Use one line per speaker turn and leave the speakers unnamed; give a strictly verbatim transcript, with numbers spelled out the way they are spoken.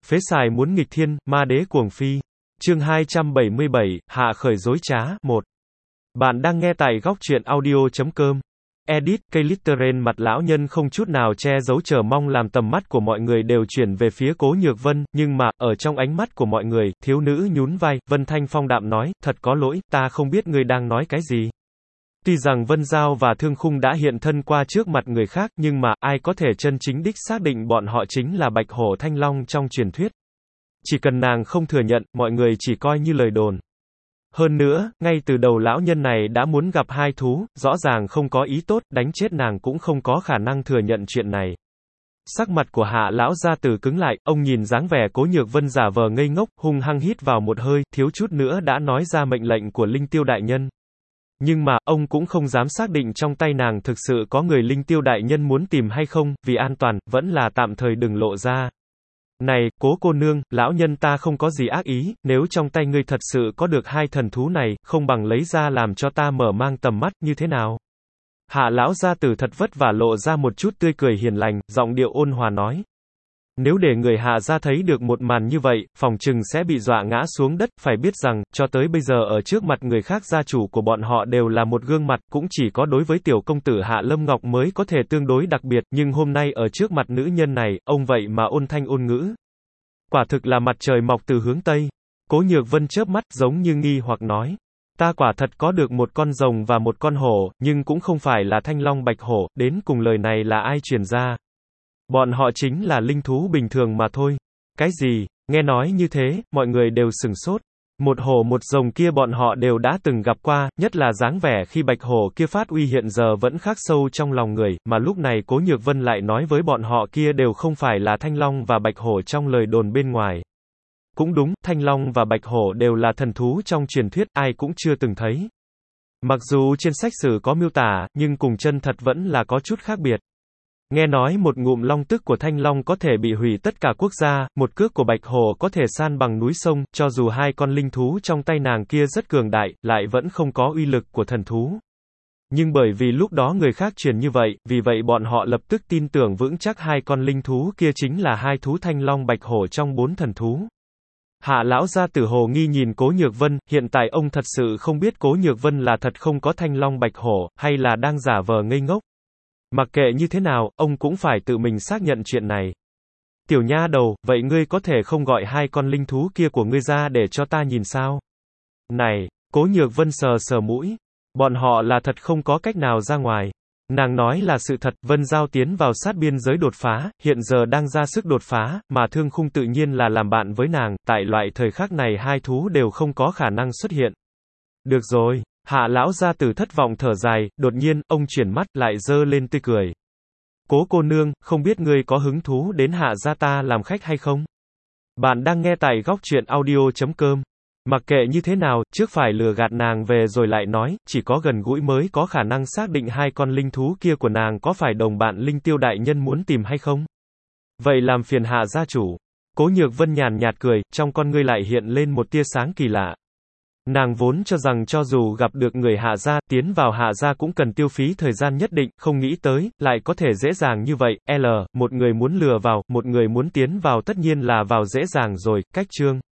Phế xài muốn nghịch thiên, ma đế cuồng phi. Chương hai trăm bảy mươi bảy, hạ khởi dối trá, một. Bạn đang nghe tại góc truyện audio chấm com. Edit, cây Litteren mặt lão nhân không chút nào che giấu chờ mong làm tầm mắt của mọi người đều chuyển về phía Cố Nhược Vân, nhưng mà, ở trong ánh mắt của mọi người, thiếu nữ nhún vai, Vân Thanh phong đạm nói, thật có lỗi, ta không biết ngươi đang nói cái gì. Tuy rằng Vân Giao và Thương Khung đã hiện thân qua trước mặt người khác, nhưng mà, ai có thể chân chính đích xác định bọn họ chính là Bạch Hổ Thanh Long trong truyền thuyết. Chỉ cần nàng không thừa nhận, mọi người chỉ coi như lời đồn. Hơn nữa, ngay từ đầu lão nhân này đã muốn gặp hai thú, rõ ràng không có ý tốt, đánh chết nàng cũng không có khả năng thừa nhận chuyện này. Sắc mặt của Hạ lão gia tử cứng lại, ông nhìn dáng vẻ Cố Nhược Vân giả vờ ngây ngốc, hung hăng hít vào một hơi, thiếu chút nữa đã nói ra mệnh lệnh của Linh Tiêu đại nhân. Nhưng mà, ông cũng không dám xác định trong tay nàng thực sự có người Linh Tiêu đại nhân muốn tìm hay không, vì an toàn, vẫn là tạm thời đừng lộ ra. Này, Cố cô nương, lão nhân ta không có gì ác ý, nếu trong tay ngươi thật sự có được hai thần thú này, không bằng lấy ra làm cho ta mở mang tầm mắt, như thế nào? Hạ lão gia tử thật vất vả lộ ra một chút tươi cười hiền lành, giọng điệu ôn hòa nói. Nếu để người Hạ gia thấy được một màn như vậy, phòng chừng sẽ bị dọa ngã xuống đất, phải biết rằng, cho tới bây giờ ở trước mặt người khác gia chủ của bọn họ đều là một gương mặt, cũng chỉ có đối với tiểu công tử Hạ Lâm Ngọc mới có thể tương đối đặc biệt, nhưng hôm nay ở trước mặt nữ nhân này, ông vậy mà ôn thanh ôn ngữ. Quả thực là mặt trời mọc từ hướng Tây. Cố Nhược Vân chớp mắt, giống như nghi hoặc nói. Ta quả thật có được một con rồng và một con hổ, nhưng cũng không phải là Thanh Long Bạch Hổ, đến cùng lời này là ai truyền ra? Bọn họ chính là linh thú bình thường mà thôi. Cái gì? Nghe nói như thế, mọi người đều sửng sốt. Một hổ một rồng kia bọn họ đều đã từng gặp qua, nhất là dáng vẻ khi Bạch Hổ kia phát uy hiện giờ vẫn khắc sâu trong lòng người, mà lúc này Cố Nhược Vân lại nói với bọn họ kia đều không phải là Thanh Long và Bạch Hổ trong lời đồn bên ngoài. Cũng đúng, Thanh Long và Bạch Hổ đều là thần thú trong truyền thuyết, ai cũng chưa từng thấy. Mặc dù trên sách sử có miêu tả, nhưng cùng chân thật vẫn là có chút khác biệt. Nghe nói một ngụm long tức của Thanh Long có thể bị hủy tất cả quốc gia, một cước của Bạch Hổ có thể san bằng núi sông, cho dù hai con linh thú trong tay nàng kia rất cường đại, lại vẫn không có uy lực của thần thú. Nhưng bởi vì lúc đó người khác truyền như vậy, vì vậy bọn họ lập tức tin tưởng vững chắc hai con linh thú kia chính là hai thú Thanh Long Bạch Hổ trong bốn thần thú. Hạ lão gia tử hồ nghi nhìn Cố Nhược Vân, hiện tại ông thật sự không biết Cố Nhược Vân là thật không có Thanh Long Bạch Hổ, hay là đang giả vờ ngây ngốc. Mặc kệ như thế nào, ông cũng phải tự mình xác nhận chuyện này. Tiểu nha đầu, vậy ngươi có thể không gọi hai con linh thú kia của ngươi ra để cho ta nhìn sao? Này, Cố Nhược Vân sờ sờ mũi. Bọn họ là thật không có cách nào ra ngoài. Nàng nói là sự thật, Vân Giao tiến vào sát biên giới đột phá, hiện giờ đang ra sức đột phá, mà Thương Khung tự nhiên là làm bạn với nàng, tại loại thời khắc này hai thú đều không có khả năng xuất hiện. Được rồi. Hạ lão gia tử thất vọng thở dài, đột nhiên, ông chuyển mắt, lại giơ lên tươi cười. Cố cô nương, không biết ngươi có hứng thú đến hạ gia ta làm khách hay không? Bạn đang nghe tại góc truyện audio chấm com. Mặc kệ như thế nào, trước phải lừa gạt nàng về rồi lại nói, chỉ có gần gũi mới có khả năng xác định hai con linh thú kia của nàng có phải đồng bạn Linh Tiêu đại nhân muốn tìm hay không? Vậy làm phiền hạ gia chủ. Cố Nhược Vân nhàn nhạt cười, trong con ngươi lại hiện lên một tia sáng kỳ lạ. Nàng vốn cho rằng cho dù gặp được người Hạ gia, tiến vào Hạ gia cũng cần tiêu phí thời gian nhất định, không nghĩ tới, lại có thể dễ dàng như vậy, L, một người muốn lừa vào, một người muốn tiến vào tất nhiên là vào dễ dàng rồi, cách chương.